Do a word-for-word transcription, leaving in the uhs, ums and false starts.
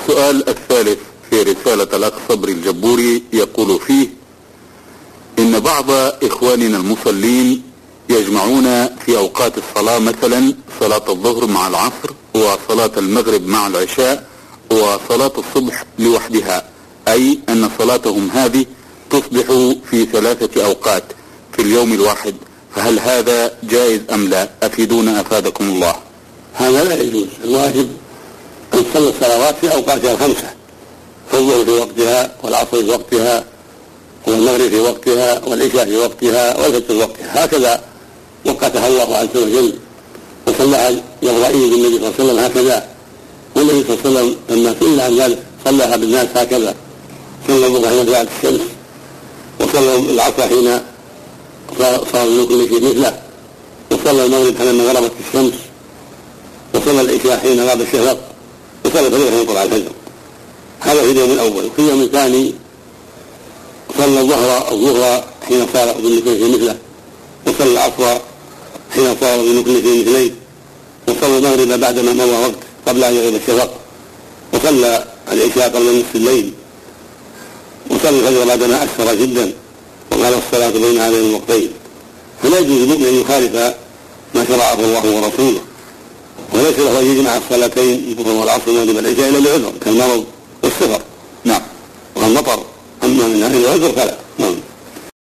السؤال الثالث في رسالة الأخ صبري الجبوري يقول فيه إن بعض إخواننا المصلين يجمعون في أوقات الصلاة مثلا صلاة الظهر مع العصر وصلاة المغرب مع العشاء وصلاة الصبح لوحدها، أي أن صلاتهم هذه تصبح في ثلاثة أوقات في اليوم الواحد، فهل هذا جائز أم لا؟ أفيدونا أفادكم الله. هذا لا يجوز. الواجب أن تصلي الصلوات في أوقاتها الخمسة، فالظهر في وقتها والعصر في وقتها والمغرب في وقتها والعشاء في وقتها والفجر في وقتها، هكذا وقتها الله عز وجل وصلىها يوم عيد النبي صلى الله عليه وسلم هكذا، والنبي صلى الله عليه وسلم لما سئل عن ذلك صلىها بالناس هكذا، صلى الظهر حين طلعت الشمس، وصلى العصر حين صار النقل في مثله، وصلى المغرب حينما غربت الشمس، وصلى العشاء حين غاب الشفق، وصلى الفجر حين طلع الفجر. هذا في اليوم الاول. وفي اليوم الثاني صلى الظهر الظهر حين صار بالنقل في مثله، وصلى العصر حين صار بالنقل في مثليه، وصلى المغرب بعدما مضى وقت قبل ان يغيب الشفق، وصلى العشاء قبل نصف الليل، وصلى الفجر بعدما اسفر جدا، وقال الصلاه بين هذين الوقتين. فلا يجوز للمؤمن ان يخالف ما شرعه الله ورسوله، وليس له ان يجمع الصلاتين الظهر والعصر والمغرب والعشاء الا لعذر كالمرض والسفر. نعم. والمطر، اما من هذه العذر فلا. نعم.